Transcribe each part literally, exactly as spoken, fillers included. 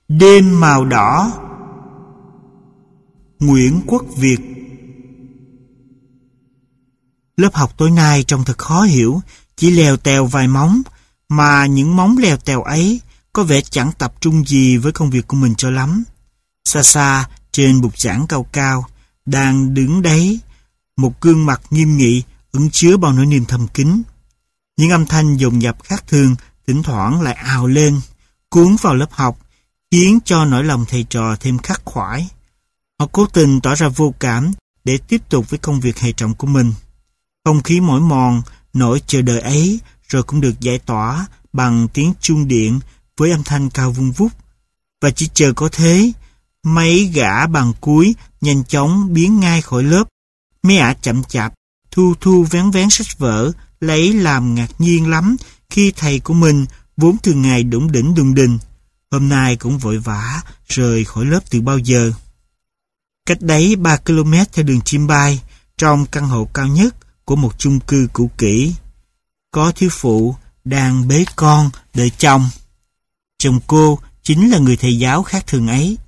Đêm màu đỏ. Nguyễn Quốc Việt. Lớp học tối nay trông thật khó hiểu, chỉ lèo tèo vài móng, mà những móng lèo tèo ấy có vẻ chẳng tập trung gì với công việc của mình cho lắm. Xa xa, trên bục giảng cao cao, đang đứng đấy, một gương mặt nghiêm nghị, ẩn chứa bao nỗi niềm thầm kín. Những âm thanh dồn dập khác thường, thỉnh thoảng lại ào lên, cuốn vào lớp học, khiến cho nỗi lòng thầy trò thêm khắc khoải. Họ cố tình tỏ ra vô cảm để tiếp tục với công việc hệ trọng của mình. Không khí mỏi mòn, nỗi chờ đợi ấy rồi cũng được giải tỏa bằng tiếng chuông điện với âm thanh cao vun vút. Và chỉ chờ có thế, mấy gã bằng cuối nhanh chóng biến ngay khỏi lớp. Mấy ả chậm chạp, thu thu vén vén sách vở, lấy làm ngạc nhiên lắm khi thầy của mình vốn thường ngày đủng đỉnh đùng đình, hôm nay cũng vội vã rời khỏi lớp từ bao giờ. Cách đấy ba ki lô mét theo đường chim bay, trong căn hộ cao nhất của một chung cư cũ kỹ, có thiếu phụ đang bế con đợi chồng. Chồng cô chính là người thầy giáo khác thường ấy.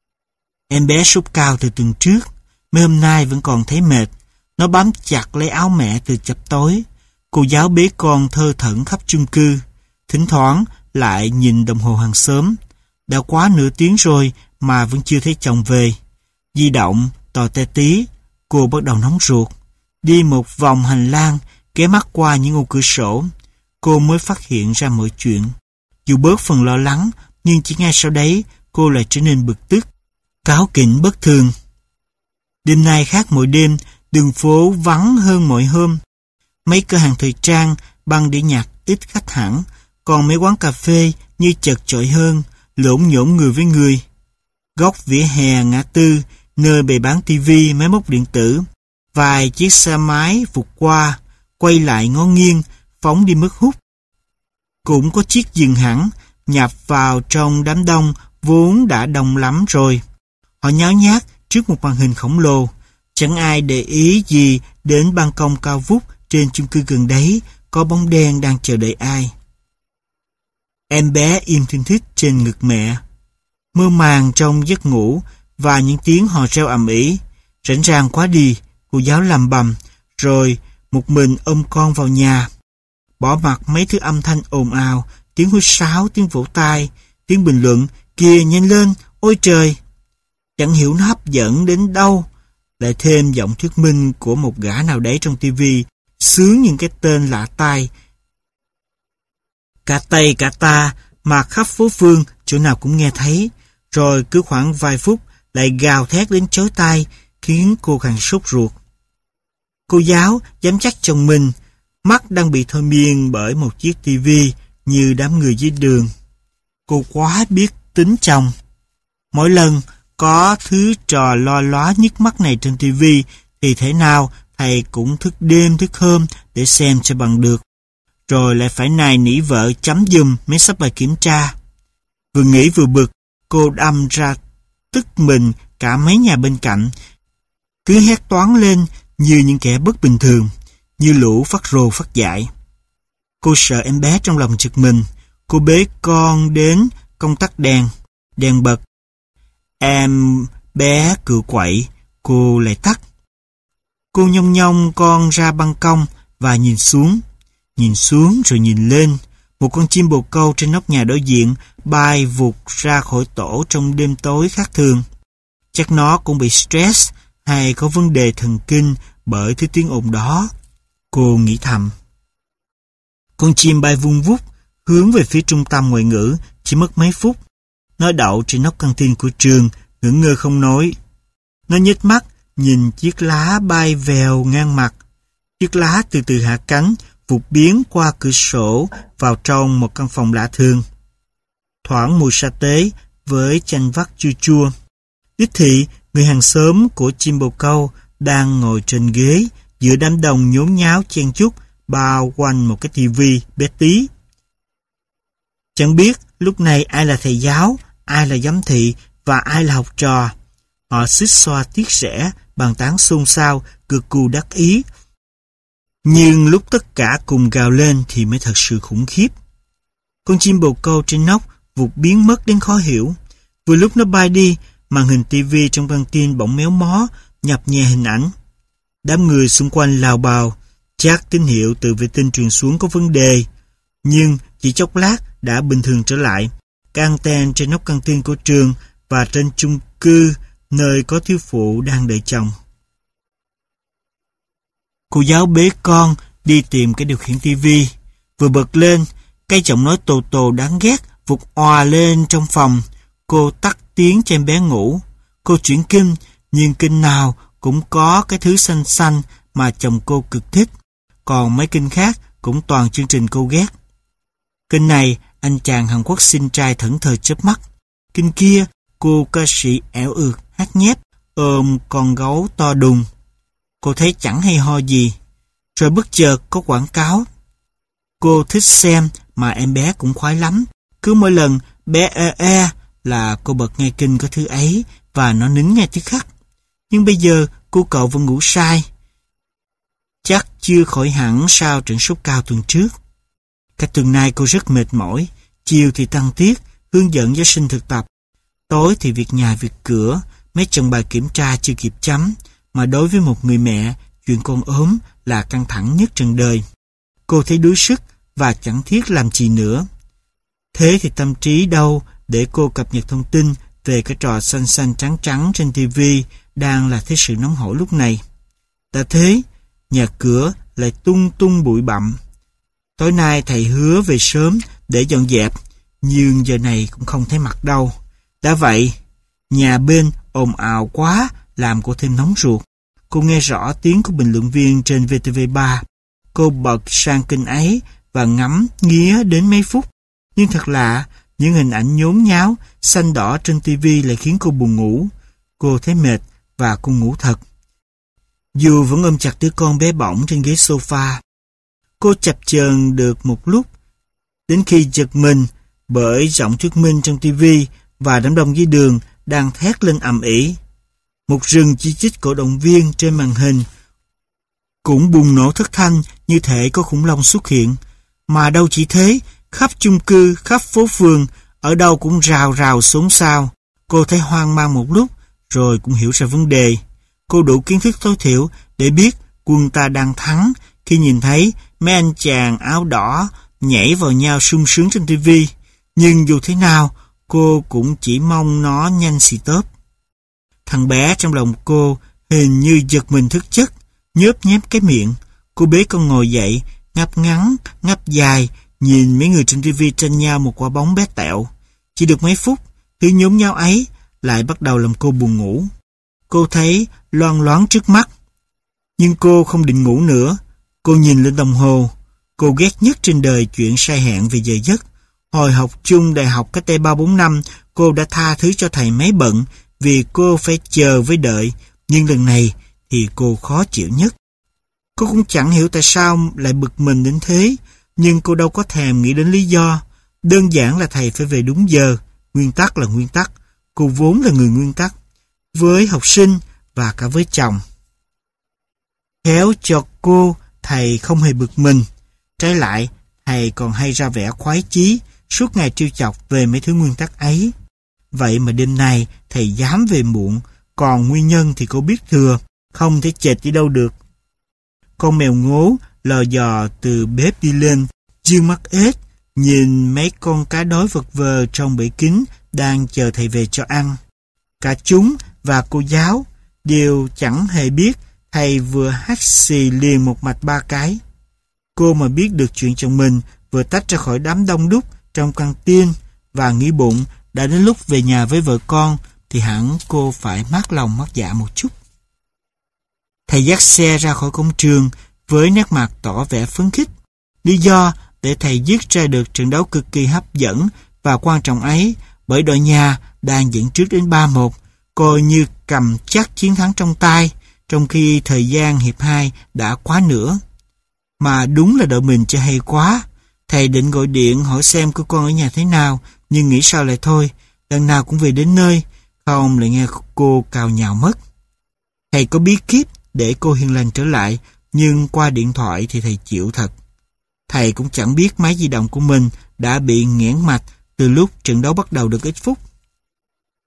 Em bé sốt cao từ tuần trước, mấy hôm nay vẫn còn thấy mệt. Nó bám chặt lấy áo mẹ từ chập tối. Cô giáo bế con thơ thẩn khắp chung cư, thỉnh thoảng lại nhìn đồng hồ hàng xóm. Đã quá nửa tiếng rồi mà vẫn chưa thấy chồng về. Di động tò te tí, cô bắt đầu nóng ruột. Đi một vòng hành lang, ghé mắt qua những ô cửa sổ, cô mới phát hiện ra mọi chuyện. Dù bớt phần lo lắng, nhưng chỉ ngay sau đấy cô lại trở nên bực tức, cáu kỉnh bất thường. Đêm nay khác mọi đêm, đường phố vắng hơn mọi hôm. Mấy cửa hàng thời trang, băng đĩa nhạc ít khách hẳn, còn mấy quán cà phê như chật chội hơn, lộn nhổn người với người. Góc vỉa hè ngã tư, nơi bày bán tivi, máy móc điện tử, vài chiếc xe máy vụt qua, quay lại ngó nghiêng, phóng đi mất hút. Cũng có chiếc dừng hẳn, nhập vào trong đám đông vốn đã đông lắm rồi. Họ nháo nhác trước một màn hình khổng lồ, chẳng ai để ý gì đến ban công cao vút trên chung cư gần đấy, có bóng đen đang chờ đợi ai. Em bé im thinh thít trên ngực mẹ, mơ màng trong giấc ngủ và những tiếng hò reo ầm ĩ. Rảnh rang quá đi, cô giáo lầm bầm, rồi một mình ôm con vào nhà, bỏ mặc mấy thứ âm thanh ồn ào, tiếng huýt sáo, tiếng vỗ tay, tiếng bình luận, kìa nhanh lên, ôi trời. Chẳng hiểu nó hấp dẫn đến đâu, lại thêm giọng thuyết minh của một gã nào đấy trong tivi, sướng những cái tên lạ tai. Cả Tây cả ta mà khắp phố phường chỗ nào cũng nghe thấy, rồi cứ khoảng vài phút lại gào thét đến chói tai, khiến cô càng sốt ruột. Cô giáo dám chắc chồng mình, mắt đang bị thôi miên bởi một chiếc tivi như đám người dưới đường. Cô quá biết tính chồng. Mỗi lần có thứ trò lo lóa nhức mắt này trên tivi thì thế nào thầy cũng thức đêm thức hôm để xem cho bằng được. Rồi lại phải nài nỉ vợ chấm giùm mấy sắp bài kiểm tra. Vừa nghĩ vừa bực, cô đâm ra tức mình cả mấy nhà bên cạnh, cứ hét toáng lên như những kẻ bất bình thường, như lũ phát rồ phát dại. Cô sợ em bé trong lòng giật mình, cô bế con đến công tắc đèn, đèn bật. Em bé cựa quậy, cô lại tắt. Cô nhông nhông con ra ban công và nhìn xuống, nhìn xuống rồi nhìn lên. Một con chim bồ câu trên nóc nhà đối diện bay vụt ra khỏi tổ trong đêm tối khác thường. Chắc nó cũng bị stress hay có vấn đề thần kinh bởi thứ tiếng ồn đó, cô nghĩ thầm. Con chim bay vun vút hướng về phía trung tâm ngoại ngữ chỉ mất mấy phút. Nó đậu trên nóc căng tin của trường, ngẩn ngơ không nói. Nó nhếch mắt nhìn chiếc lá bay vèo ngang mặt. Chiếc lá từ từ hạ cánh, vụt biến qua cửa sổ vào trong một căn phòng lạ thường. Thoảng mùi sa tế với chanh vắt chua chua. Đích thị, người hàng xóm của chim bồ câu đang ngồi trên ghế giữa đám đông nhốn nháo chen chúc bao quanh một cái tivi bé tí. Chẳng biết lúc này ai là thầy giáo, ai là giám thị và ai là học trò. Họ xích xoa tiếc rẻ, bàn tán xôn xao, cực cù đắc ý. Nhưng lúc tất cả cùng gào lên thì mới thật sự khủng khiếp. Con chim bồ câu trên nóc vụt biến mất đến khó hiểu. Vừa lúc nó bay đi, màn hình tivi trong căng tin bỗng méo mó, nhập nhè hình ảnh. Đám người xung quanh lào bào, chắc tín hiệu từ vệ tinh truyền xuống có vấn đề. Nhưng chỉ chốc lát đã bình thường trở lại. Các anten trên nóc căng tin của trường và trên chung cư nơi có thiếu phụ đang đợi chồng. Cô giáo bế con đi tìm cái điều khiển tivi. Vừa bật lên, cái giọng nói tồ tồ đáng ghét vụt òa lên trong phòng. Cô tắt tiếng cho em bé ngủ. Cô chuyển kênh, nhưng kênh nào cũng có cái thứ xanh xanh mà chồng cô cực thích. Còn mấy kênh khác cũng toàn chương trình cô ghét. Kênh này, anh chàng Hàn Quốc xinh trai thẫn thờ chớp mắt. Kênh kia, cô ca sĩ ẻo ượt, hát nhép, ôm con gấu to đùng. Cô thấy chẳng hay ho gì. Rồi bất chợt có quảng cáo. Cô thích xem mà em bé cũng khoái lắm. Cứ mỗi lần bé e e là cô bật ngay kênh có thứ ấy và nó nín ngay tức khắc. Nhưng bây giờ cô cậu vẫn ngủ sai. Chắc chưa khỏi hẳn sau trận sốt cao tuần trước. Cả tuần nay cô rất mệt mỏi. Chiều thì tăng tiết, hướng dẫn giáo sinh thực tập. Tối thì việc nhà việc cửa, mấy chồng bài kiểm tra chưa kịp chấm. Mà đối với một người mẹ, chuyện con ốm là căng thẳng nhất trần đời. Cô thấy đuối sức và chẳng thiết làm gì nữa. Thế thì tâm trí đâu để cô cập nhật thông tin về cái trò xanh xanh trắng trắng trên tivi đang là thế sự nóng hổi lúc này. Đã thế, nhà cửa lại tung tung bụi bặm. Tối nay thầy hứa về sớm để dọn dẹp, nhưng giờ này cũng không thấy mặt đâu. Đã vậy, nhà bên ồn ào quá làm cô thêm nóng ruột. Cô nghe rõ tiếng của bình luận viên trên vê tê vê ba. Cô bật sang kênh ấy và ngắm nghía đến mấy phút. Nhưng thật lạ, những hình ảnh nhốn nháo, xanh đỏ trên tivi lại khiến cô buồn ngủ. Cô thấy mệt và cô ngủ thật. Dù vẫn ôm chặt đứa con bé bỏng trên ghế sofa. Cô chập chờn được một lúc, đến khi giật mình bởi giọng thuyết minh trong tivi và đám đông dưới đường đang thét lên ầm ĩ. Một rừng chỉ trích cổ động viên trên màn hình cũng bùng nổ thất thanh như thể có khủng long xuất hiện. Mà đâu chỉ thế, khắp chung cư, khắp phố phường, ở đâu cũng rào rào xốn xao. Cô thấy hoang mang một lúc, rồi cũng hiểu ra vấn đề. Cô đủ kiến thức tối thiểu để biết quân ta đang thắng khi nhìn thấy mấy anh chàng áo đỏ nhảy vào nhau sung sướng trên tivi. Nhưng dù thế nào, cô cũng chỉ mong nó nhanh xì tớp. Thằng bé trong lòng cô hình như giật mình thức giấc, nhớp nhép cái miệng. Cô bế con ngồi dậy, ngáp ngắn, ngáp dài, nhìn mấy người trên tivi tranh nhau một quả bóng bé tẹo. Chỉ được mấy phút, thứ nhốn nháo ấy lại bắt đầu làm cô buồn ngủ. Cô thấy loang loáng trước mắt. Nhưng cô không định ngủ nữa. Cô nhìn lên đồng hồ. Cô ghét nhất trên đời chuyện sai hẹn về giờ giấc. Hồi học chung đại học cách đây ba bốn năm, cô đã tha thứ cho thầy mấy bận vì cô phải chờ với đợi. Nhưng lần này thì cô khó chịu nhất. Cô cũng chẳng hiểu tại sao lại bực mình đến thế. Nhưng cô đâu có thèm nghĩ đến lý do. Đơn giản là thầy phải về đúng giờ. Nguyên tắc là nguyên tắc. Cô vốn là người nguyên tắc. Với học sinh và cả với chồng. Khéo cho cô, thầy không hề bực mình. Trái lại, thầy còn hay ra vẻ khoái chí, suốt ngày trêu chọc về mấy thứ nguyên tắc ấy. Vậy mà đêm nay thầy dám về muộn, còn nguyên nhân thì cô biết thừa, không thể chệch đi đâu được. Con mèo ngố lò dò từ bếp đi lên, dương mắt ếch, nhìn mấy con cá đói vật vờ trong bể kính đang chờ thầy về cho ăn. Cả chúng và cô giáo đều chẳng hề biết thầy vừa hắt xì liền một mạch ba cái. Cô mà biết được chuyện chồng mình vừa tách ra khỏi đám đông đúc trong căng tin và nghĩ bụng đã đến lúc về nhà với vợ con thì hẳn cô phải mát lòng mát dạ một chút. Thầy dắt xe ra khỏi cổng trường với nét mặt tỏ vẻ phấn khích. Lý do để thầy dứt ra được trận đấu cực kỳ hấp dẫn và quan trọng ấy bởi đội nhà đang dẫn trước đến ba một, coi như cầm chắc chiến thắng trong tay, trong khi thời gian hiệp hai đã quá nữa. Mà đúng là đội mình chơi hay quá. Thầy định gọi điện hỏi xem cô con ở nhà thế nào, nhưng nghĩ sao lại thôi, lần nào cũng về đến nơi, không lại nghe cô cào nhào mất. Thầy có bí kíp để cô hiền lành trở lại, nhưng qua điện thoại thì thầy chịu thật. Thầy cũng chẳng biết máy di động của mình đã bị nghẽn mạch từ lúc trận đấu bắt đầu được ít phút.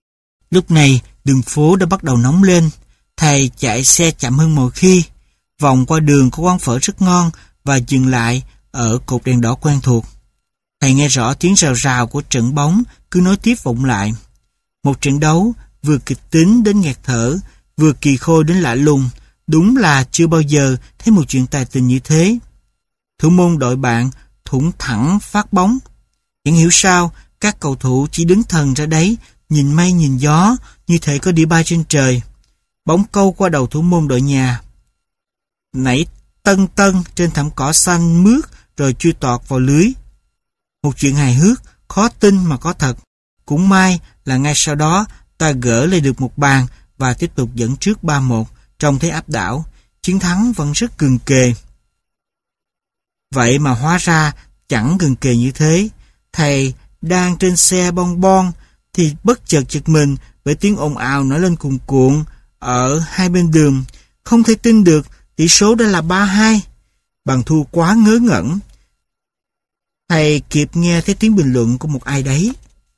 Lúc này, đường phố đã bắt đầu nóng lên. Thầy chạy xe chậm hơn mọi khi. Vòng qua đường có quán phở rất ngon và dừng lại ở cột đèn đỏ quen thuộc. Thầy nghe rõ tiếng rào rào của trận bóng cứ nối tiếp vọng lại. Một trận đấu vừa kịch tính đến nghẹt thở, vừa kỳ khôi đến lạ lùng. Đúng là chưa bao giờ thấy một chuyện tài tình như thế. Thủ môn đội bạn thủng thẳng phát bóng. Chẳng hiểu sao các cầu thủ chỉ đứng thần ra đấy, nhìn mây nhìn gió như thể có đĩa bay trên trời. Bóng câu qua đầu thủ môn đội nhà, nảy tân tân trên thảm cỏ xanh mướt rồi chui tọt vào lưới. Một chuyện hài hước, khó tin mà có thật. Cũng may là ngay sau đó ta gỡ lên được một bàn và tiếp tục dẫn trước ba một trong thế áp đảo. Chiến thắng vẫn rất gần kề. Vậy mà hóa ra chẳng gần kề như thế. Thầy đang trên xe bon bon thì bất chợt giật mình bởi tiếng ồn ào nổi lên cuồn cuộn ở hai bên đường. Không thể tin được tỷ số đã là ba hai. Bằng thua quá ngớ ngẩn. Thầy kịp nghe thấy tiếng bình luận của một ai đấy.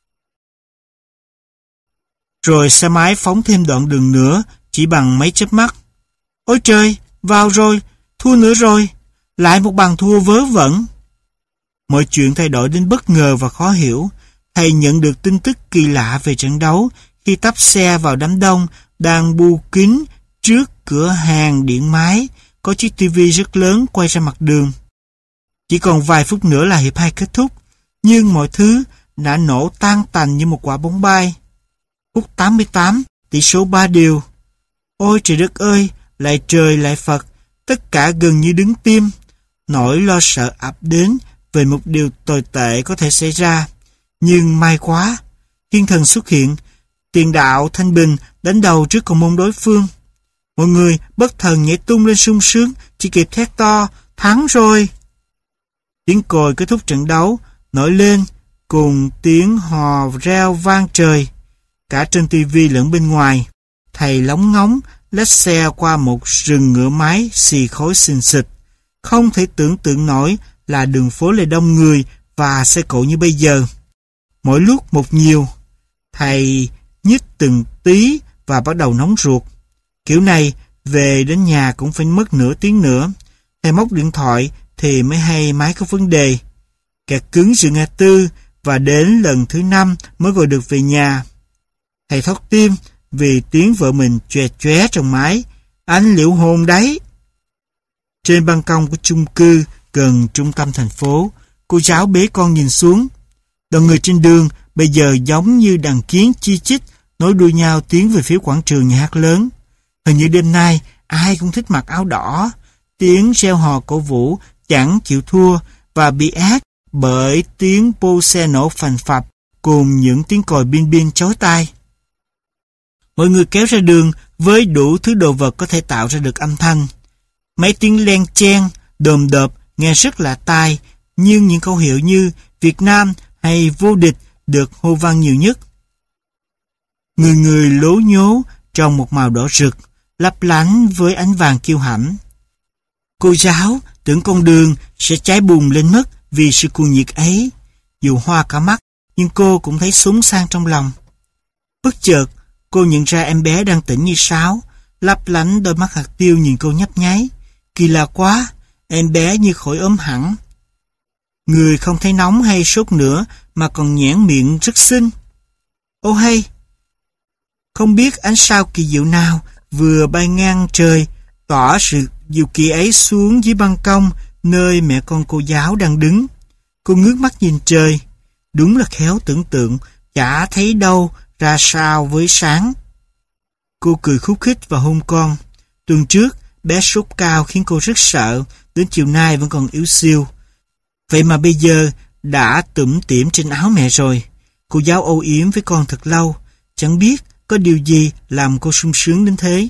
Rồi xe máy phóng thêm đoạn đường nữa chỉ bằng mấy chớp mắt. Ôi trời, vào rồi, thua nữa rồi. Lại một bàn thua vớ vẩn. Mọi chuyện thay đổi đến bất ngờ và khó hiểu. Thầy nhận được tin tức kỳ lạ về trận đấu khi tấp xe vào đám đông đang bu kín trước cửa hàng điện máy, có chiếc tivi rất lớn quay ra mặt đường. Chỉ còn vài phút nữa là hiệp hai kết thúc, nhưng mọi thứ đã nổ tan tành như một quả bóng bay. Phút tám mươi tám, tỷ số ba đều. Ôi trời đất ơi, lại trời lại Phật, tất cả gần như đứng tim. Nỗi lo sợ ập đến về một điều tồi tệ có thể xảy ra. Nhưng may quá, thiên thần xuất hiện, tiền đạo Thanh Bình đánh đầu trước cầu môn đối phương. Mọi người bất thần nhảy tung lên sung sướng, chỉ kịp thét to, thắng rồi. Tiếng còi kết thúc trận đấu nổi lên cùng tiếng hò reo vang trời. Cả trên tivi lẫn bên ngoài, thầy lóng ngóng lách xe qua một rừng ngựa máy xì khói xình xịch. Không thể tưởng tượng nổi là đường phố lại đông người và xe cộ như bây giờ. Mỗi lúc một nhiều, thầy nhích từng tí và bắt đầu nóng ruột. Kiểu này, về đến nhà cũng phải mất nửa tiếng nữa. Thầy móc điện thoại thì mới hay máy có vấn đề. Kẹt cứng sự ngã tư và đến lần thứ năm mới gọi được về nhà. Thầy thót tim vì tiếng vợ mình chòe chóe trong máy. Anh liệu hồn đấy. Trên ban công của chung cư gần trung tâm thành phố, cô giáo bế con nhìn xuống. Đoàn người trên đường bây giờ giống như đàn kiến chi chít nối đuôi nhau tiến về phía quảng trường nhà hát lớn. Hình như đêm nay ai cũng thích mặc áo đỏ. Tiếng reo hò cổ vũ chẳng chịu thua và bị át bởi tiếng pô xe nổ phành phập cùng những tiếng còi bin bin chói tai. Mọi người kéo ra đường với đủ thứ đồ vật có thể tạo ra được âm thanh. Mấy tiếng len chen, đồm đợp nghe rất lạ tai, nhưng những câu hiệu như Việt Nam hay vô địch được hô vang nhiều nhất. Người người lố nhố trong một màu đỏ rực, lấp lánh với ánh vàng kiêu hãnh. Cô giáo tưởng con đường sẽ cháy bùng lên mất vì sự cuồng nhiệt ấy. Dù hoa cả mắt, nhưng cô cũng thấy súng sang trong lòng. Bất chợt, cô nhận ra em bé đang tỉnh như sáo, lấp lánh đôi mắt hạt tiêu nhìn cô nhấp nháy. Kỳ lạ quá, em bé như khỏi ốm hẳn. Người không thấy nóng hay sốt nữa mà còn nhẽn miệng rất xinh. Ô hay! Không biết ánh sao kỳ diệu nào vừa bay ngang trời tỏa sự diệu kỳ ấy xuống dưới ban công nơi mẹ con cô giáo đang đứng. Cô ngước mắt nhìn trời. Đúng là khéo tưởng tượng, chả thấy đâu ra sao với sáng. Cô cười khúc khích và hôn con. Tuần trước, bé sốt cao khiến cô rất sợ, đến chiều nay vẫn còn yếu xiu. Vậy mà bây giờ đã tủm tỉm trên áo mẹ rồi. Cô giáo âu yếm với con thật lâu, chẳng biết có điều gì làm cô sung sướng đến thế.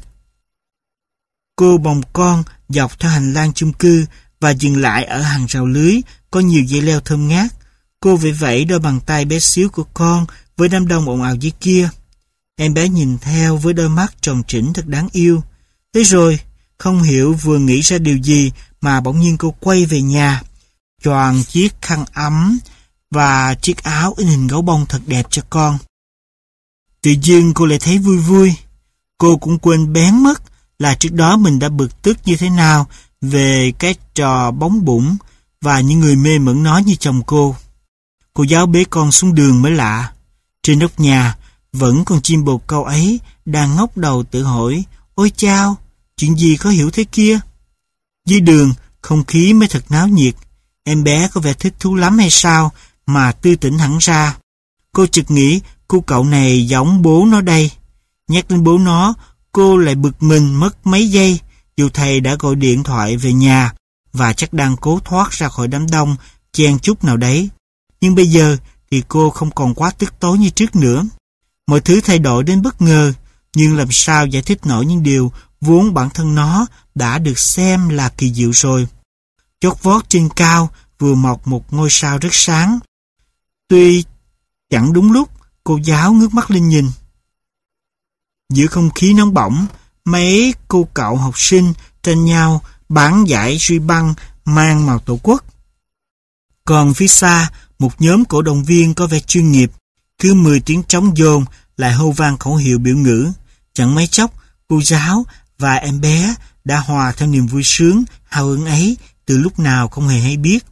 Cô bồng con dọc theo hành lang chung cư và dừng lại ở hàng rào lưới có nhiều dây leo thơm ngát. Cô vẫy vẫy đôi bàn tay bé xíu của con với đám đông ồn ào dưới kia. Em bé nhìn theo với đôi mắt tròn trĩnh thật đáng yêu. Thế rồi, không hiểu vừa nghĩ ra điều gì mà bỗng nhiên cô quay về nhà, choàng chiếc khăn ấm và chiếc áo in hình gấu bông thật đẹp cho con. Tự dưng cô lại thấy vui vui. Cô cũng quên bén mất là trước đó mình đã bực tức như thế nào về cái trò bóng bủng và những người mê mẩn nó như chồng cô. Cô giáo bế con xuống đường mới lạ. Trên nóc nhà, vẫn còn chim bồ câu ấy đang ngóc đầu tự hỏi, ôi chao, chuyện gì khó hiểu thế kia. Dưới đường, không khí mới thật náo nhiệt. Em bé có vẻ thích thú lắm hay sao mà tươi tỉnh hẳn ra. Cô chợt nghĩ cô cậu này giống bố nó đây. Nhắc đến bố nó, cô lại bực mình mất mấy giây, dù thầy đã gọi điện thoại về nhà và chắc đang cố thoát ra khỏi đám đông chen chúc nào đấy. Nhưng bây giờ thì cô không còn quá tức tối như trước nữa. Mọi thứ thay đổi đến bất ngờ, nhưng làm sao giải thích nổi những điều vốn bản thân nó đã được xem là kỳ diệu rồi. Chót vót trên cao vừa mọc một ngôi sao rất sáng. Tuy chẳng đúng lúc, cô giáo ngước mắt lên nhìn. Giữa không khí nóng bỏng, mấy cô cậu học sinh tranh nhau bán giải ruy băng mang màu tổ quốc. Còn phía xa, một nhóm cổ động viên có vẻ chuyên nghiệp, cứ mười tiếng trống dồn lại hô vang khẩu hiệu biểu ngữ. Chẳng mấy chốc, cô giáo và em bé đã hòa theo niềm vui sướng, hào hứng ấy từ lúc nào không hề hay biết.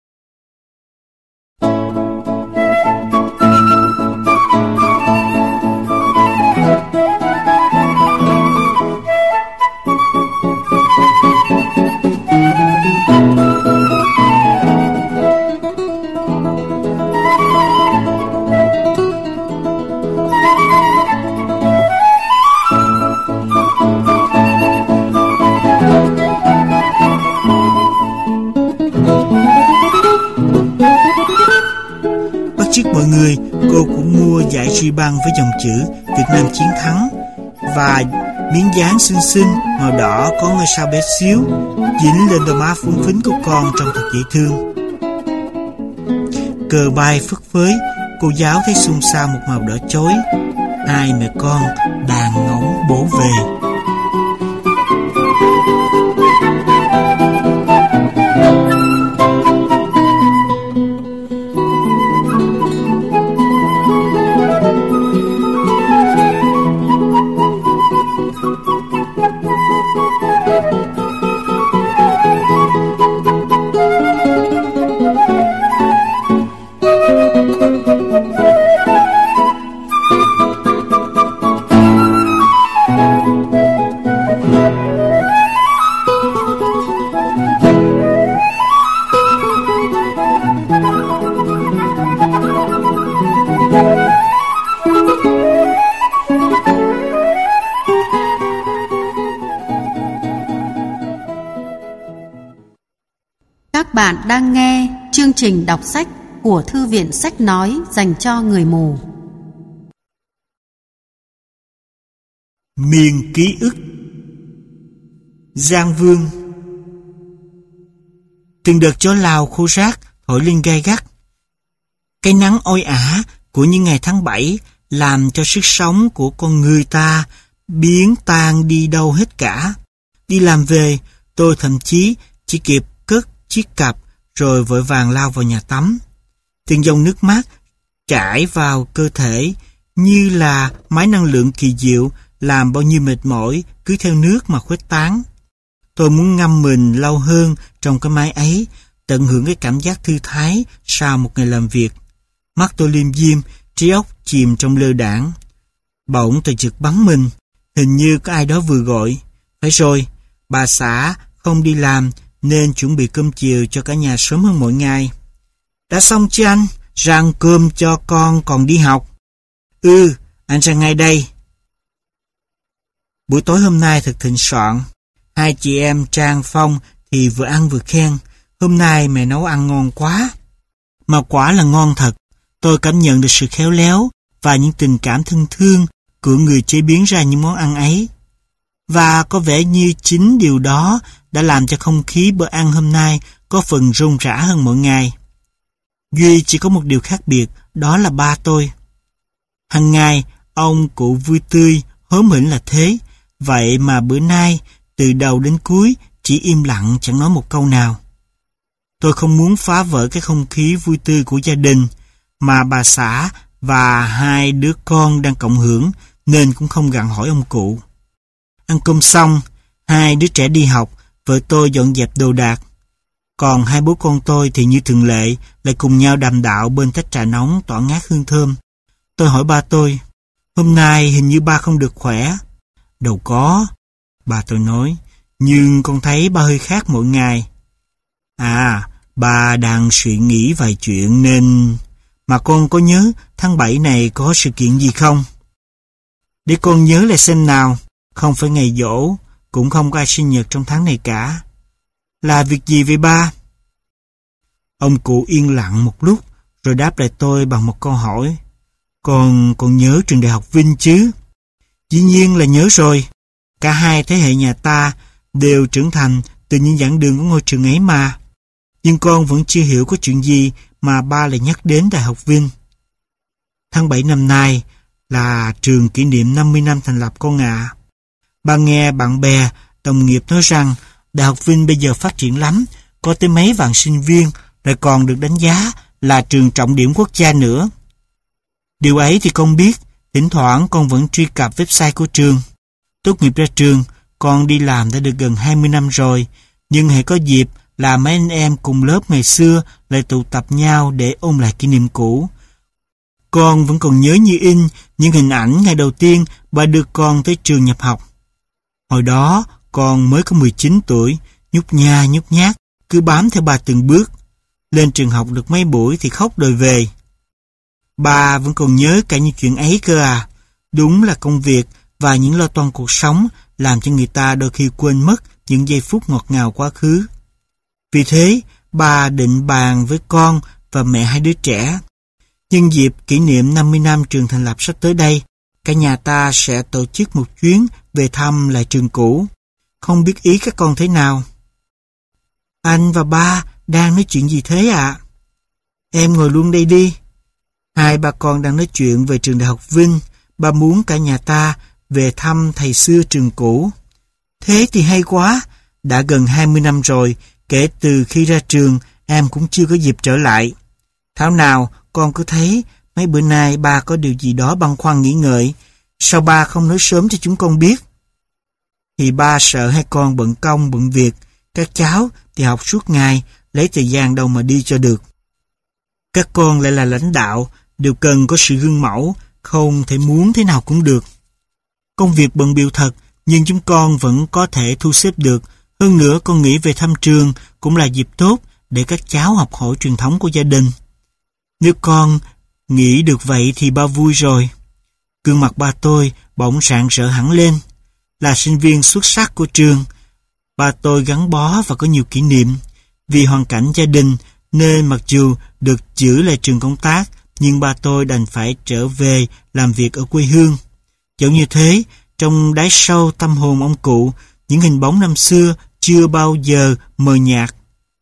Trước mọi người, cô cũng mua giải ruy băng với dòng chữ Việt Nam chiến thắng và miếng dán xinh xinh màu đỏ có ngôi sao bé xíu dính lên đôi má phúng phính của con trông thật dễ thương. Cờ bay phất phới, cô giáo thấy xôn xao một màu đỏ chói. Hai mẹ con đang ngóng bố về. Các bạn đang nghe chương trình đọc sách của Thư viện Sách Nói dành cho người mù. Miền ký ức. Giang Vương. Từng đợt gió Lào khô rác thổi lên gay gắt. Cái nắng oi ả của những ngày tháng bảy làm cho sức sống của con người ta biến tan đi đâu hết cả. Đi làm về, tôi thậm chí chỉ kịp cất chiếc cặp rồi vội vàng lao vào nhà tắm. Từng dòng nước mát trải vào cơ thể như là máy năng lượng kỳ diệu làm bao nhiêu mệt mỏi cứ theo nước mà khuếch tán. Tôi muốn ngâm mình lâu hơn trong cái máy ấy, tận hưởng cái cảm giác thư thái sau một ngày làm việc. Mắt tôi liêm diêm, trí óc chìm trong lơ đãng. Bỗng tôi chợt bắn mình, hình như có ai đó vừa gọi. Phải rồi, bà xã không đi làm nên chuẩn bị cơm chiều cho cả nhà sớm hơn mỗi ngày. Đã xong chứ anh? Ra ăn cơm cho con còn đi học. Ừ, anh ra ngay đây. Buổi tối hôm nay thật thịnh soạn. Hai chị em Trang Phong thì vừa ăn vừa khen. Hôm nay mẹ nấu ăn ngon quá. Mà quả là ngon thật. Tôi cảm nhận được sự khéo léo và những tình cảm thân thương của người chế biến ra những món ăn ấy. Và có vẻ như chính điều đó đã làm cho không khí bữa ăn hôm nay có phần rôm rã hơn mọi ngày. Duy chỉ có một điều khác biệt, đó là ba tôi. Hằng ngày, ông cụ vui tươi, hớm hỉnh là thế. Vậy mà bữa nay, từ đầu đến cuối, chỉ im lặng chẳng nói một câu nào. Tôi không muốn phá vỡ cái không khí vui tươi của gia đình, mà bà xã và hai đứa con đang cộng hưởng nên cũng không gặng hỏi ông cụ. Ăn cơm xong, hai đứa trẻ đi học, vợ tôi dọn dẹp đồ đạc. Còn hai bố con tôi thì như thường lệ lại cùng nhau đàm đạo bên tách trà nóng tỏa ngát hương thơm. Tôi hỏi ba tôi, hôm nay hình như ba không được khỏe. Đâu có, bà tôi nói, nhưng con thấy ba hơi khác mỗi ngày. À, ba đang suy nghĩ vài chuyện nên... Mà con có nhớ tháng bảy này có sự kiện gì không? Để con nhớ lại xem nào. Không phải ngày giỗ, cũng không có ai sinh nhật trong tháng này cả. Là việc gì vậy ba? Ông cụ yên lặng một lúc, rồi đáp lại tôi bằng một câu hỏi. Con còn nhớ trường đại học Vinh chứ? Dĩ nhiên là nhớ rồi. Cả hai thế hệ nhà ta đều trưởng thành từ những giảng đường của ngôi trường ấy mà. Nhưng con vẫn chưa hiểu có chuyện gì mà ba lại nhắc đến Đại học Vinh. Tháng bảy năm nay là trường kỷ niệm năm mươi năm thành lập con ạ. À. Ba nghe bạn bè, đồng nghiệp nói rằng Đại học Vinh bây giờ phát triển lắm, có tới mấy vạn sinh viên, lại còn được đánh giá là trường trọng điểm quốc gia nữa. Điều ấy thì con biết, thỉnh thoảng con vẫn truy cập website của trường. Tốt nghiệp ra trường, con đi làm đã được gần hai mươi năm rồi, nhưng hễ có dịp là mấy anh em cùng lớp ngày xưa lại tụ tập nhau để ôn lại kỷ niệm cũ. Con vẫn còn nhớ như in những hình ảnh ngày đầu tiên ba đưa con tới trường nhập học. Hồi đó, con mới có mười chín tuổi, nhút nha nhút nhát, cứ bám theo ba từng bước. Lên trường học được mấy buổi thì khóc đòi về. Ba vẫn còn nhớ cả những chuyện ấy cơ à. Đúng là công việc và những lo toan cuộc sống làm cho người ta đôi khi quên mất những giây phút ngọt ngào quá khứ. Vì thế, ba định bàn với con và mẹ hai đứa trẻ. Nhân dịp kỷ niệm năm mươi năm trường thành lập sắp tới đây, cả nhà ta sẽ tổ chức một chuyến về thăm lại trường cũ. Không biết ý các con thế nào? Anh và ba đang nói chuyện gì thế ạ? À? Em ngồi luôn đây đi. Hai bà con đang nói chuyện về trường Đại học Vinh. Ba muốn cả nhà ta về thăm thầy xưa trường cũ. Thế thì hay quá. Đã gần hai mươi năm rồi, kể từ khi ra trường em cũng chưa có dịp trở lại. Thảo nào con cứ thấy mấy bữa nay ba có điều gì đó băn khoăn nghĩ ngợi. Sao ba không nói sớm cho chúng con biết? Thì ba sợ hai con bận công bận việc. Các cháu thì học suốt ngày, lấy thời gian đâu mà đi cho được. Các con lại là lãnh đạo, đều cần có sự gương mẫu, không thể muốn thế nào cũng được. Công việc bận bịu thật, nhưng chúng con vẫn có thể thu xếp được. Hơn nữa con nghĩ về thăm trường cũng là dịp tốt để các cháu học hỏi truyền thống của gia đình. Nếu con nghĩ được vậy thì ba vui rồi. Gương mặt ba tôi bỗng rạng rỡ hẳn lên. Là sinh viên xuất sắc của trường, ba tôi gắn bó và có nhiều kỷ niệm. Vì hoàn cảnh gia đình nên mặc dù được giữ lại trường công tác, nhưng ba tôi đành phải trở về làm việc ở quê hương. Dẫu như thế, trong đáy sâu tâm hồn ông cụ, những hình bóng năm xưa chưa bao giờ mờ nhạt.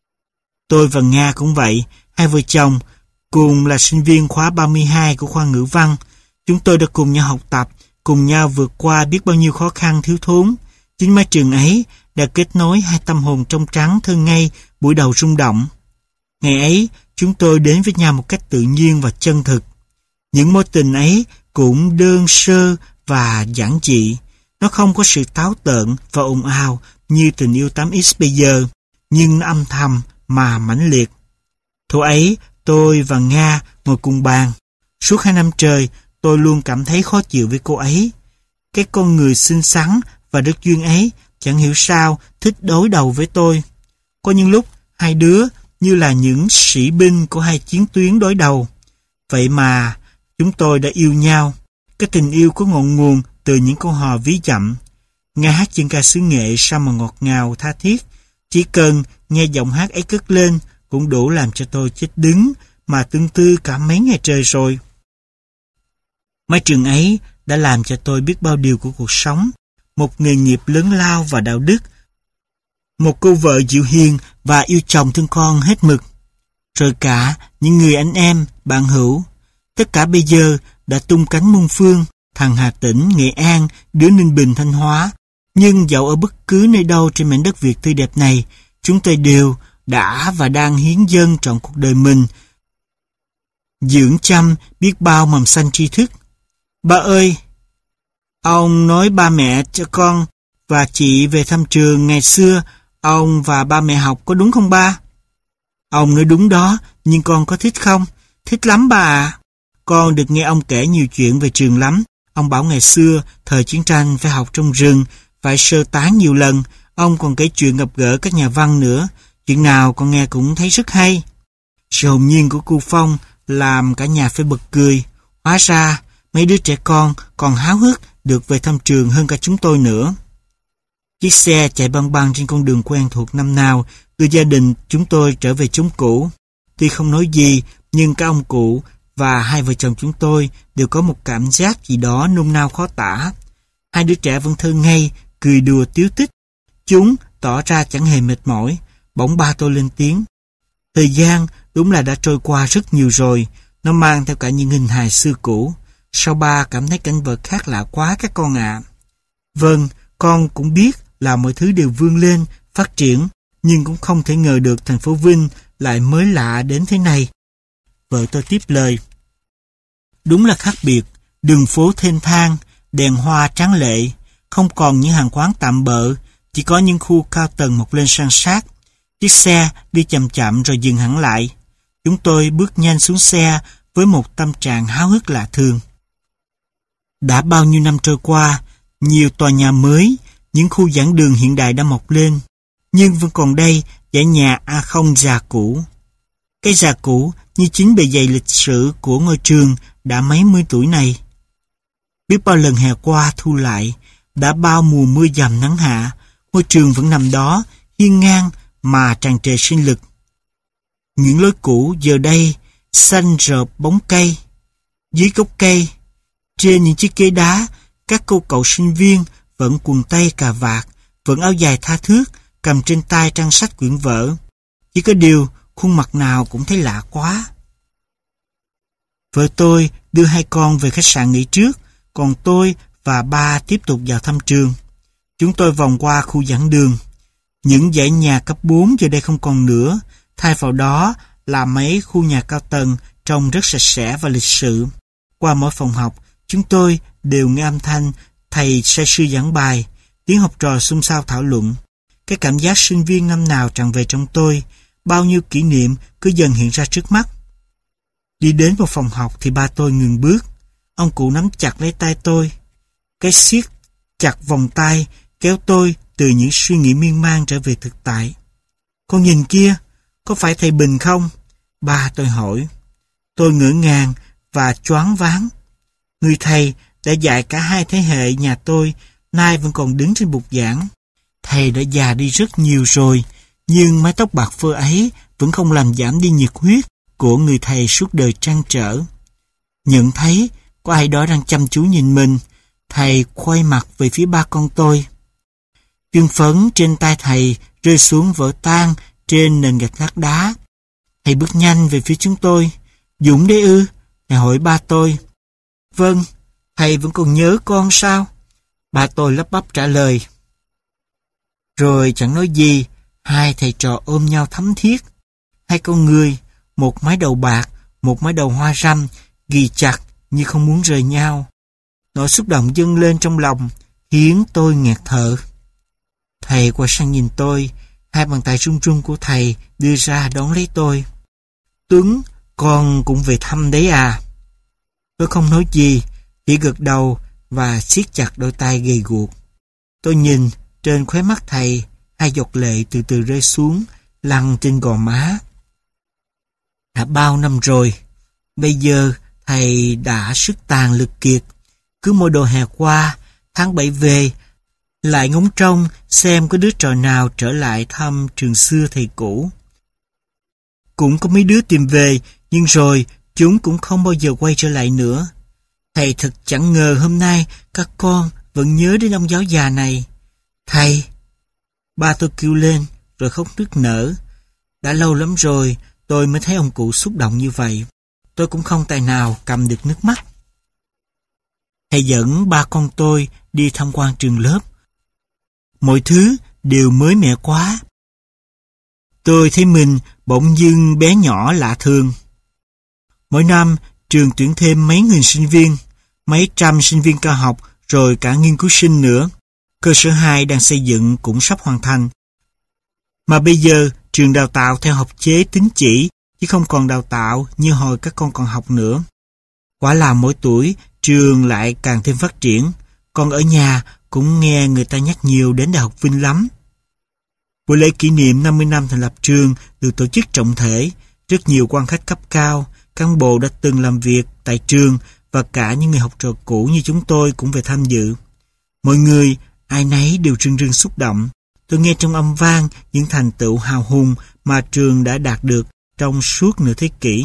Tôi và Nga cũng vậy, hai vợ chồng, cùng là sinh viên khóa ba mươi hai của khoa ngữ văn. Chúng tôi đã cùng nhau học tập, cùng nhau vượt qua biết bao nhiêu khó khăn thiếu thốn. Chính mái trường ấy đã kết nối hai tâm hồn trong trắng thơ ngây buổi đầu rung động. Ngày ấy, chúng tôi đến với nhau một cách tự nhiên và chân thực. Những mối tình ấy cũng đơn sơ và giản dị. Nó không có sự táo tợn và ồn ào như tình yêu tám x bây giờ, nhưng nó âm thầm mà mãnh liệt. Thu ấy, tôi và Nga ngồi cùng bàn. Suốt hai năm trời, tôi luôn cảm thấy khó chịu với cô ấy. Cái con người xinh xắn và đức duyên ấy chẳng hiểu sao thích đối đầu với tôi. Có những lúc hai đứa như là những sĩ binh của hai chiến tuyến đối đầu. Vậy mà chúng tôi đã yêu nhau. Cái tình yêu có ngọn nguồn từ những câu hò ví dặm. Nga hát dân ca xứ Nghệ sao mà ngọt ngào tha thiết. Chỉ cần nghe giọng hát ấy cất lên cũng đủ làm cho tôi chết đứng mà tương tư cả mấy ngày trời rồi. Mái trường ấy đã làm cho tôi biết bao điều của cuộc sống. Một nghề nghiệp lớn lao và đạo đức. Một cô vợ dịu hiền và yêu chồng thương con hết mực. Rồi cả những người anh em, bạn hữu. Tất cả bây giờ đã tung cánh muôn phương, thằng Hà Tĩnh, Nghệ An, đứa Ninh Bình, Thanh Hóa. Nhưng dẫu ở bất cứ nơi đâu trên mảnh đất Việt tươi đẹp này, chúng tôi đều đã và đang hiến dâng trọn cuộc đời mình dưỡng chăm biết bao mầm xanh tri thức. Ba ơi! Ông nói ba mẹ cho con và chị về thăm trường ngày xưa ông và ba mẹ học có đúng không ba? Ông nói đúng đó, nhưng con có thích không? Thích lắm ba ạ. Con được nghe ông kể nhiều chuyện về trường lắm. Ông bảo ngày xưa, thời chiến tranh phải học trong rừng, phải sơ tán nhiều lần. Ông còn kể chuyện gặp gỡ các nhà văn nữa. Chuyện nào con nghe cũng thấy rất hay. Sự hồn nhiên của cô Phong làm cả nhà phải bật cười. Hóa ra, mấy đứa trẻ con còn háo hức được về thăm trường hơn cả chúng tôi nữa. Chiếc xe chạy băng băng trên con đường quen thuộc năm nào đưa gia đình chúng tôi trở về chốn cũ. Tuy không nói gì, nhưng các ông cụ và hai vợ chồng chúng tôi đều có một cảm giác gì đó nôn nao khó tả. Hai đứa trẻ vẫn thơ ngây, cười đùa tíu tích. Chúng tỏ ra chẳng hề mệt mỏi. Bỗng ba tôi lên tiếng. Thời gian đúng là đã trôi qua rất nhiều rồi. Nó mang theo cả những hình hài xưa cũ. Sao ba cảm thấy cảnh vật khác lạ quá các con ạ? À? Vâng, con cũng biết là mọi thứ đều vươn lên, phát triển, nhưng cũng không thể ngờ được thành phố Vinh lại mới lạ đến thế này. Vợ tôi tiếp lời. Đúng là khác biệt, đường phố thênh thang, đèn hoa tráng lệ, không còn những hàng quán tạm bợ, chỉ có những khu cao tầng mọc lên san sát. Chiếc xe đi chậm chậm rồi dừng hẳn lại. Chúng tôi bước nhanh xuống xe với một tâm trạng háo hức lạ thường. Đã bao nhiêu năm trôi qua, nhiều tòa nhà mới, những khu giảng đường hiện đại đã mọc lên, nhưng vẫn còn đây dãy nhà A không già cũ. Cái già cũ như chính bề dày lịch sử của ngôi trường đã mấy mươi tuổi này. Biết bao lần hè qua thu lại, đã bao mùa mưa dầm nắng hạ, ngôi trường vẫn nằm đó, hiên ngang mà tràn trề sinh lực. Những lối cũ giờ đây xanh rợp bóng cây. Dưới gốc cây, trên những chiếc ghế đá, các cô cậu sinh viên vẫn quần tây cà vạt, vẫn áo dài tha thướt, cầm trên tay trang sách quyển vở. Chỉ có điều, khuôn mặt nào cũng thấy lạ quá. Vợ tôi đưa hai con về khách sạn nghỉ trước, còn tôi và ba tiếp tục vào thăm trường. Chúng tôi vòng qua khu giảng đường. Những dãy nhà cấp bốn giờ đây không còn nữa, thay vào đó là mấy khu nhà cao tầng trông rất sạch sẽ và lịch sự. Qua mỗi phòng học, chúng tôi đều nghe âm thanh thầy say sưa giảng bài, tiếng học trò xôn xao thảo luận. Cái cảm giác sinh viên năm nào tràn về trong tôi, bao nhiêu kỷ niệm cứ dần hiện ra trước mắt. Đi đến một phòng học thì ba tôi ngừng bước. Ông cụ nắm chặt lấy tay tôi. Cái siết chặt vòng tay kéo tôi từ những suy nghĩ miên man trở về thực tại. Con nhìn kia, có phải thầy Bình không? Ba tôi hỏi. Tôi ngỡ ngàng và choáng váng. Người thầy đã dạy cả hai thế hệ nhà tôi, nay vẫn còn đứng trên bục giảng. Thầy đã già đi rất nhiều rồi, nhưng mái tóc bạc phơ ấy vẫn không làm giảm đi nhiệt huyết của người thầy suốt đời trăn trở. Nhận thấy có ai đó đang chăm chú nhìn mình, thầy quay mặt về phía ba con tôi. Viên phấn trên tay thầy rơi xuống vỡ tan trên nền gạch lát đá. Thầy bước nhanh về phía chúng tôi. Dũng đấy ư? Thầy hỏi ba tôi. Vâng, thầy vẫn còn nhớ con sao? Ba tôi lắp bắp trả lời. Rồi chẳng nói gì, hai thầy trò ôm nhau thắm thiết. Hai con người, một mái đầu bạc, một mái đầu hoa râm, ghì chặt như không muốn rời nhau. Nỗi xúc động dâng lên trong lòng, khiến tôi nghẹt thở. Thầy quay sang nhìn tôi, hai bàn tay run run của thầy đưa ra đón lấy tôi. Tuấn, con cũng về thăm đấy à? Tôi không nói gì, chỉ gật đầu và siết chặt đôi tay gầy guộc. Tôi nhìn trên khóe mắt thầy, hai giọt lệ từ từ rơi xuống, lăn trên gò má. Đã bao năm rồi, bây giờ thầy đã sức tàn lực kiệt. Cứ mỗi độ hè qua, tháng bảy về, lại ngóng trông xem có đứa trò nào trở lại thăm trường xưa thầy cũ. Cũng có mấy đứa tìm về, nhưng rồi chúng cũng không bao giờ quay trở lại nữa. Thầy thật chẳng ngờ hôm nay các con vẫn nhớ đến ông giáo già này. Thầy! Ba tôi kêu lên rồi khóc nức nở. Đã lâu lắm rồi tôi mới thấy ông cụ xúc động như vậy. Tôi cũng không tài nào cầm được nước mắt. Thầy dẫn ba con tôi đi tham quan trường lớp. Mọi thứ đều mới mẻ quá. Tôi thấy mình bỗng dưng bé nhỏ lạ thường. Mỗi năm, trường tuyển thêm mấy nghìn sinh viên, mấy trăm sinh viên cao học, rồi cả nghiên cứu sinh nữa. Cơ sở hai đang xây dựng cũng sắp hoàn thành. Mà bây giờ, trường đào tạo theo học chế tín chỉ, chứ không còn đào tạo như hồi các con còn học nữa. Quả là mỗi tuổi, trường lại càng thêm phát triển. Con ở nhà cũng nghe người ta nhắc nhiều đến Đại học Vinh lắm. Buổi lễ kỷ niệm năm mươi năm thành lập trường được tổ chức trọng thể, rất nhiều quan khách cấp cao, cán bộ đã từng làm việc tại trường và cả những người học trò cũ như chúng tôi cũng về tham dự. Mọi người, ai nấy đều rưng rưng xúc động. Tôi nghe trong âm vang những thành tựu hào hùng mà trường đã đạt được trong suốt nửa thế kỷ.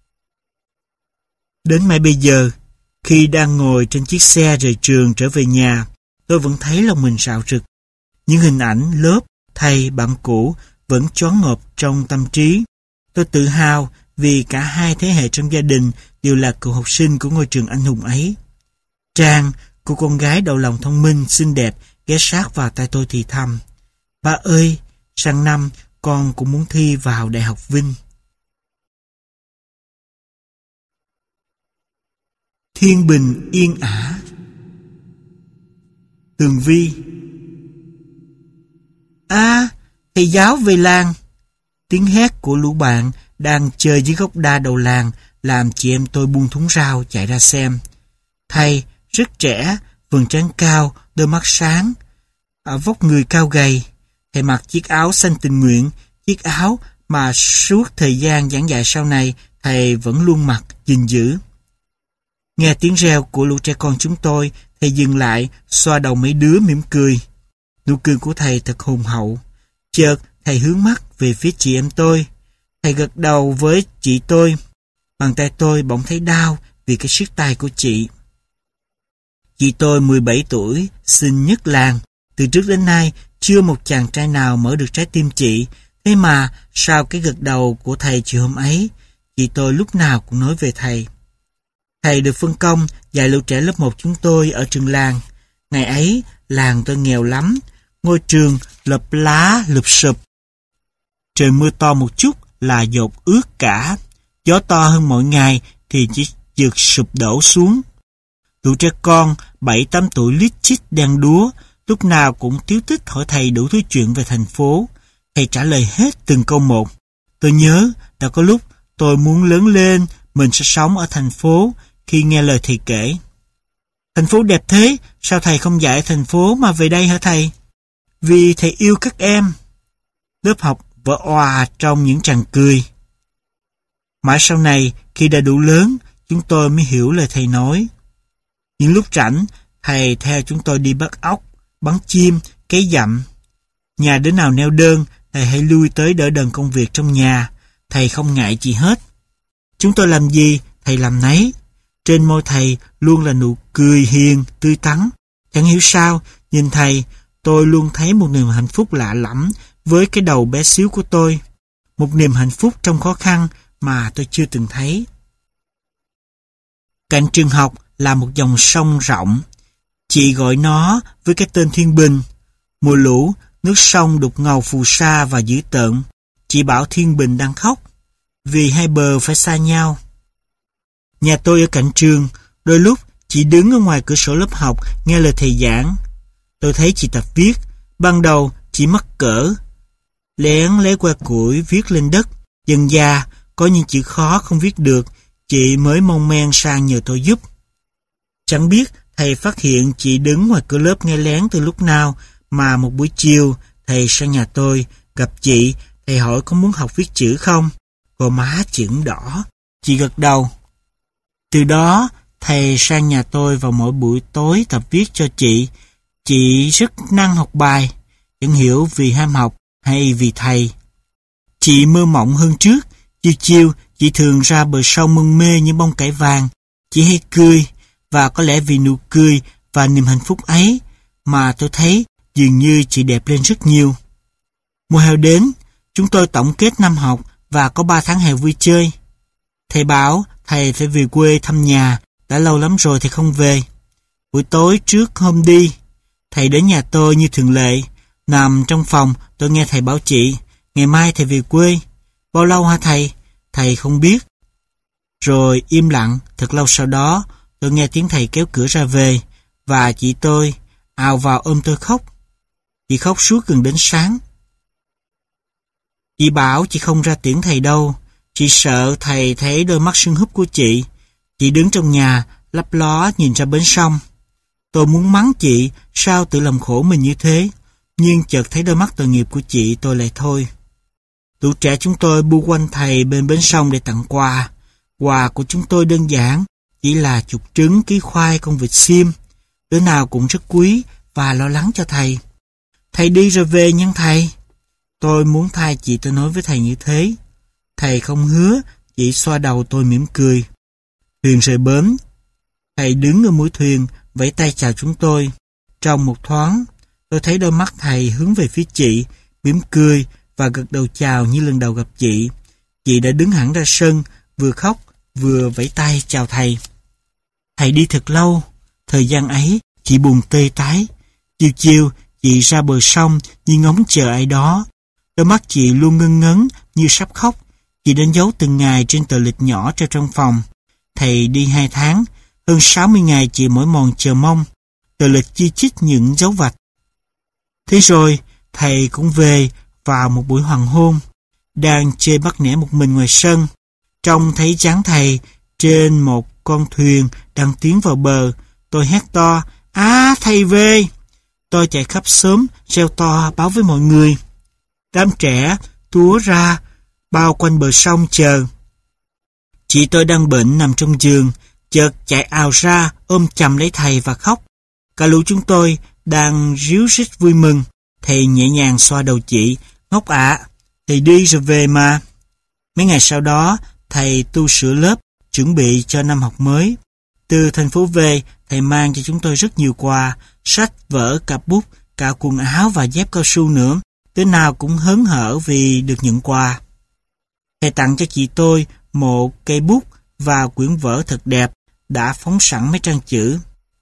Đến mãi bây giờ, khi đang ngồi trên chiếc xe rời trường trở về nhà, tôi vẫn thấy lòng mình rạo rực. Những hình ảnh lớp, thầy, bạn cũ vẫn choáng ngợp trong tâm trí. Tôi tự hào vì cả hai thế hệ trong gia đình đều là cựu học sinh của ngôi trường anh hùng ấy. Trang, cô con gái đầu lòng thông minh, xinh đẹp, ghé sát vào tay tôi thì thầm: "Ba ơi, sang năm con cũng muốn thi vào Đại học Vinh." Thiên bình yên ả. Tường Vi. À, thầy giáo về làng. Tiếng hét của lũ bạn đang chơi dưới gốc đa đầu làng làm chị em tôi buông thúng rau chạy ra xem. Thầy rất trẻ, vầng trán cao, đôi mắt sáng, ở vóc người cao gầy. Thầy mặc chiếc áo xanh tình nguyện, chiếc áo mà suốt thời gian giảng dạy sau này thầy vẫn luôn mặc gìn giữ. Nghe tiếng reo của lũ trẻ con chúng tôi, thầy dừng lại, xoa đầu mấy đứa mỉm cười. Nụ cười của thầy thật hùng hậu. Chợt thầy hướng mắt về phía chị em tôi. Thầy gật đầu với chị tôi. Bàn tay tôi bỗng thấy đau vì cái siết tay của chị. Chị tôi mười bảy tuổi, xinh nhất làng. Từ trước đến nay, chưa một chàng trai nào mở được trái tim chị. Thế mà, sau cái gật đầu của thầy chiều hôm ấy, chị tôi lúc nào cũng nói về thầy. Thầy được phân công dạy lũ trẻ lớp một chúng tôi ở trường làng. Ngày ấy, làng tôi nghèo lắm. Ngôi trường lợp lá lụp sụp. Trời mưa to một chút là dột ướt cả. Gió to hơn mọi ngày thì chỉ trượt sụp đổ xuống. Tụi trẻ con bảy tám tuổi lít chít đen đúa, lúc nào cũng tíu tích hỏi thầy đủ thứ chuyện về thành phố. Thầy trả lời hết từng câu một. Tôi nhớ đã có lúc tôi muốn lớn lên mình sẽ sống ở thành phố khi nghe lời thầy kể. Thành phố đẹp thế, sao thầy không dạy thành phố mà về đây hả thầy? Vì thầy yêu các em. Lớp học vỡ òa trong những tràng cười. Mãi sau này, khi đã đủ lớn, chúng tôi mới hiểu lời thầy nói. Những lúc rảnh, thầy theo chúng tôi đi bắt ốc, bắn chim, cấy dặm. Nhà đứa nào neo đơn, thầy hãy lui tới đỡ đần công việc trong nhà. Thầy không ngại gì hết. Chúng tôi làm gì, thầy làm nấy. Trên môi thầy luôn là nụ cười hiền, tươi tắn. Chẳng hiểu sao, nhìn thầy, tôi luôn thấy một niềm hạnh phúc lạ lẫm với cái đầu bé xíu của tôi. Một niềm hạnh phúc trong khó khăn mà tôi chưa từng thấy. Cạnh trường học là một dòng sông rộng. Chị gọi nó với cái tên Thiên Bình. Mùa lũ, nước sông đục ngầu phù sa và dữ tợn. Chị bảo Thiên Bình đang khóc vì hai bờ phải xa nhau. Nhà tôi ở cạnh trường, đôi lúc chị đứng ở ngoài cửa sổ lớp học nghe lời thầy giảng. Tôi thấy chị tập viết. Ban đầu chị mắc cỡ, lén lấy que củi viết lên đất. Dần dà có những chữ khó không viết được, chị mới mong men sang nhờ tôi giúp. Chẳng biết thầy phát hiện chị đứng ngoài cửa lớp nghe lén từ lúc nào, mà một buổi chiều thầy sang nhà tôi gặp chị. Thầy hỏi có muốn học viết chữ không. Gò má chị ửng đỏ. Chị gật đầu. Từ đó thầy sang nhà tôi vào mỗi buổi tối tập viết cho chị. Chị rất năng học bài, chẳng hiểu vì ham học hay vì thầy. Chị mơ mộng hơn trước. Chiều chiều chị thường ra bờ sông mân mê những bông cải vàng. Chị hay cười, và có lẽ vì nụ cười và niềm hạnh phúc ấy mà tôi thấy dường như chị đẹp lên rất nhiều. Mùa hè đến, chúng tôi tổng kết năm học và có ba tháng hè vui chơi. Thầy bảo thầy phải về quê thăm nhà, đã lâu lắm rồi thầy không về. Buổi tối trước hôm đi, thầy đến nhà tôi như thường lệ. Nằm trong phòng, tôi nghe thầy bảo chị, ngày mai thầy về quê. Bao lâu hả thầy? Thầy không biết. Rồi im lặng, thật lâu sau đó, tôi nghe tiếng thầy kéo cửa ra về, và chị tôi ào vào ôm tôi khóc. Chị khóc suốt gần đến sáng. Chị bảo chị không ra tiễn thầy đâu, chị sợ thầy thấy đôi mắt sưng húp của chị. Chị đứng trong nhà, lấp ló nhìn ra bến sông. Tôi muốn mắng chị, sao tự làm khổ mình như thế, nhưng chợt thấy đôi mắt tội nghiệp của chị tôi lại thôi. Tụi trẻ chúng tôi bu quanh thầy bên bến sông để tặng quà. Quà của chúng tôi đơn giản, chỉ là chục trứng, ký khoai, con vịt xiêm. Đứa nào cũng rất quý và lo lắng cho thầy. Thầy đi rồi về nhân thầy. Tôi muốn thay chị tôi nói với thầy như thế. Thầy không hứa, chỉ xoa đầu tôi mỉm cười. Thuyền rời bến. Thầy đứng ở mũi thuyền, vẫy tay chào chúng tôi. Trong một thoáng, tôi thấy đôi mắt thầy hướng về phía chị, mỉm cười và gật đầu chào như lần đầu gặp chị. Chị đã đứng hẳn ra sân, vừa khóc, vừa vẫy tay chào thầy. Thầy đi thật lâu. Thời gian ấy, chị buồn tê tái. Chiều chiều, chị ra bờ sông như ngóng chờ ai đó. Đôi mắt chị luôn ngân ngấn như sắp khóc. Chị đánh dấu từng ngày trên tờ lịch nhỏ treo trong phòng. Thầy đi hai tháng, hơn sáu mươi ngày chị mỏi mòn chờ mong. Tờ lịch chi chít những dấu vạch. Thế rồi, thầy cũng về vào một buổi hoàng hôn. Đang chơi bắt nẻ một mình ngoài sân. Trông thấy dáng thầy trên một con thuyền đang tiến vào bờ. Tôi hét to, á thầy về. Tôi chạy khắp xóm, reo to báo với mọi người. Đám trẻ túa ra, bao quanh bờ sông chờ. Chị tôi đang bệnh nằm trong giường, chợt chạy ào ra, ôm chầm lấy thầy và khóc. Cả lũ chúng tôi đang ríu rít vui mừng. Thầy nhẹ nhàng xoa đầu chị, ngốc ạ, thầy đi rồi về mà. Mấy ngày sau đó, thầy tu sửa lớp, chuẩn bị cho năm học mới. Từ thành phố về, thầy mang cho chúng tôi rất nhiều quà, sách, vở, cặp bút, cả quần áo và dép cao su nữa. Đứa nào cũng hớn hở vì được nhận quà. Thầy tặng cho chị tôi một cây bút và quyển vở thật đẹp, đã phóng sẵn mấy trang chữ.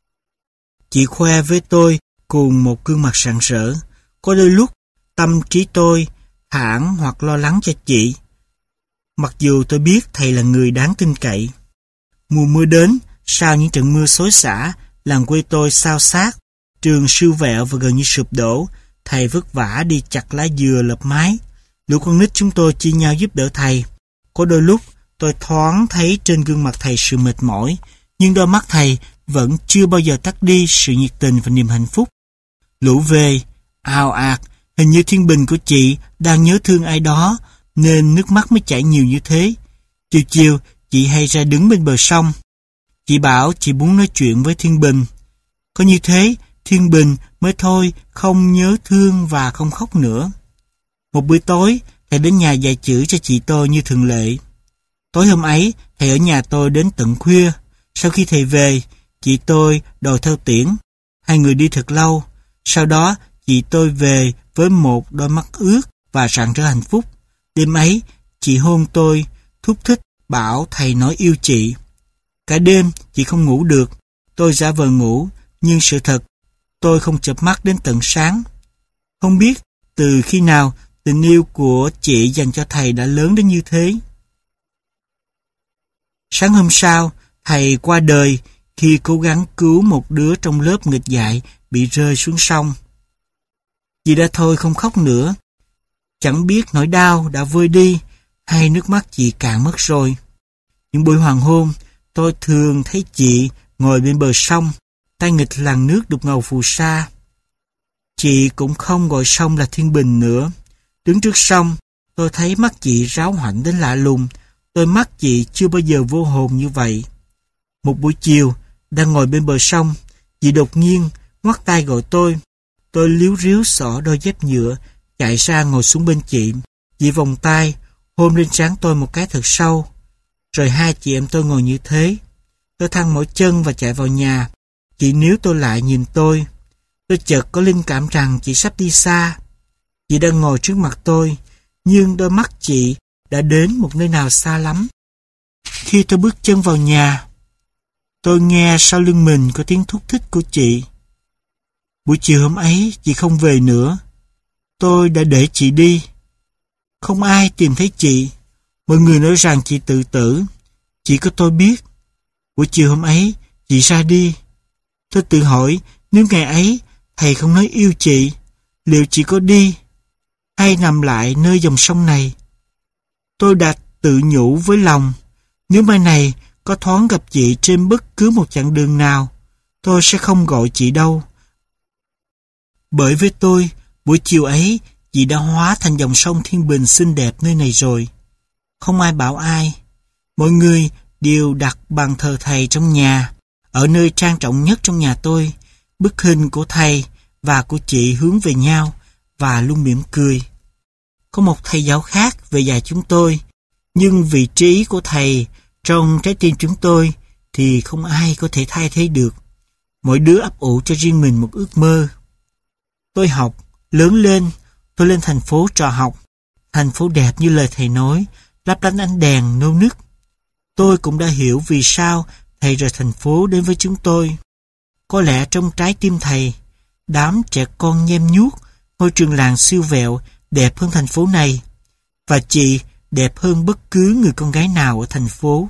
Chị khoe với tôi cùng một gương mặt rạng rỡ. Có đôi lúc, tâm trí tôi thản hoặc lo lắng cho chị. Mặc dù tôi biết thầy là người đáng tin cậy. Mùa mưa đến, sau những trận mưa xối xả, làng quê tôi xao xát, trường siêu vẹo và gần như sụp đổ. Thầy vất vả đi chặt lá dừa lợp mái. Lũ con nít chúng tôi chia nhau giúp đỡ thầy. Có đôi lúc tôi thoáng thấy trên gương mặt thầy sự mệt mỏi, nhưng đôi mắt thầy vẫn chưa bao giờ tắt đi sự nhiệt tình và niềm hạnh phúc. Lũ về, ào ạt, hình như thiên bình của chị đang nhớ thương ai đó, nên nước mắt mới chảy nhiều như thế. Chiều chiều, chị hay ra đứng bên bờ sông. Chị bảo chị muốn nói chuyện với thiên bình. Có như thế, thiên bình mới thôi không nhớ thương và không khóc nữa. Một buổi tối, thầy đến nhà dạy chữ cho chị tôi như thường lệ. Tối hôm ấy, thầy ở nhà tôi đến tận khuya. Sau khi thầy về, chị tôi đòi theo tiễn. Hai người đi thật lâu. Sau đó, chị tôi về với một đôi mắt ướt và rạng rỡ hạnh phúc. Đêm ấy, chị hôn tôi, thúc thích, bảo thầy nói yêu chị. Cả đêm, chị không ngủ được. Tôi giả vờ ngủ, nhưng sự thật, tôi không chợp mắt đến tận sáng. Không biết từ khi nào tình yêu của chị dành cho thầy đã lớn đến như thế. Sáng hôm sau, thầy qua đời khi cố gắng cứu một đứa trong lớp nghịch dại bị rơi xuống sông. Chị đã thôi không khóc nữa. Chẳng biết nỗi đau đã vơi đi hay nước mắt chị cạn mất rồi. Những buổi hoàng hôn, tôi thường thấy chị ngồi bên bờ sông, tay nghịch làn nước đục ngầu phù sa. Chị cũng không gọi sông là thiên bình nữa. Đứng trước sông, tôi thấy mắt chị ráo hoảnh đến lạ lùng. Đôi mắt chị chưa bao giờ vô hồn như vậy. Một buổi chiều, đang ngồi bên bờ sông, chị đột nhiên ngoắt tay gọi tôi. Tôi líu ríu xỏ đôi dép nhựa, chạy ra ngồi xuống bên chị. Chị vòng tay, hôn lên trán tôi một cái thật sâu. Rồi hai chị em tôi ngồi như thế. Tôi thăng mỏi chân và chạy vào nhà. Chị níu tôi lại nhìn tôi. Tôi chợt có linh cảm rằng chị sắp đi xa. Chị đang ngồi trước mặt tôi, nhưng đôi mắt chị đã đến một nơi nào xa lắm. Khi tôi bước chân vào nhà, tôi nghe sau lưng mình có tiếng thúc thích của chị. Buổi chiều hôm ấy, chị không về nữa. Tôi đã để chị đi. Không ai tìm thấy chị. Mọi người nói rằng chị tự tử. Chỉ có tôi biết. Buổi chiều hôm ấy, chị ra đi. Tôi tự hỏi, nếu ngày ấy thầy không nói yêu chị, liệu chị có đi hay nằm lại nơi dòng sông này? Tôi đã tự nhủ với lòng, nếu mai này có thoáng gặp chị trên bất cứ một chặng đường nào, tôi sẽ không gọi chị đâu. Bởi với tôi, buổi chiều ấy, chị đã hóa thành dòng sông Thiên Bình xinh đẹp nơi này rồi. Không ai bảo ai. Mọi người đều đặt bàn thờ thầy trong nhà, ở nơi trang trọng nhất trong nhà tôi. Bức hình của thầy và của chị hướng về nhau và luôn mỉm cười. Có một thầy giáo khác về dạy chúng tôi, nhưng vị trí của thầy trong trái tim chúng tôi thì không ai có thể thay thế được. Mỗi đứa ấp ủ cho riêng mình một ước mơ. Tôi học, lớn lên, tôi lên thành phố trọ học. Thành phố đẹp như lời thầy nói, lấp lánh ánh đèn nô nức. Tôi cũng đã hiểu vì sao thầy rời thành phố đến với chúng tôi. Có lẽ trong trái tim thầy, đám trẻ con nhem nhuốc, ngôi trường làng siêu vẹo đẹp hơn thành phố này, và chị đẹp hơn bất cứ người con gái nào ở thành phố.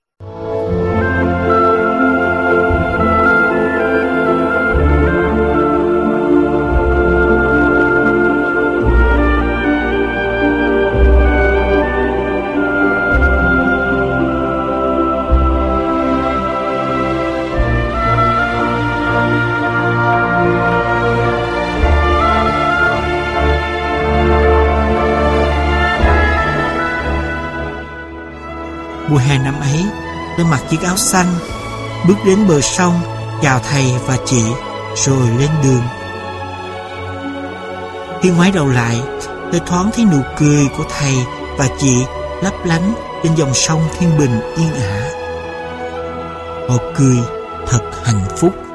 Mùa hè năm ấy, tôi mặc chiếc áo xanh, bước đến bờ sông, chào thầy và chị, rồi lên đường. Khi ngoái đầu lại, tôi thoáng thấy nụ cười của thầy và chị lấp lánh trên dòng sông Thiên Bình yên ả. Họ cười thật hạnh phúc.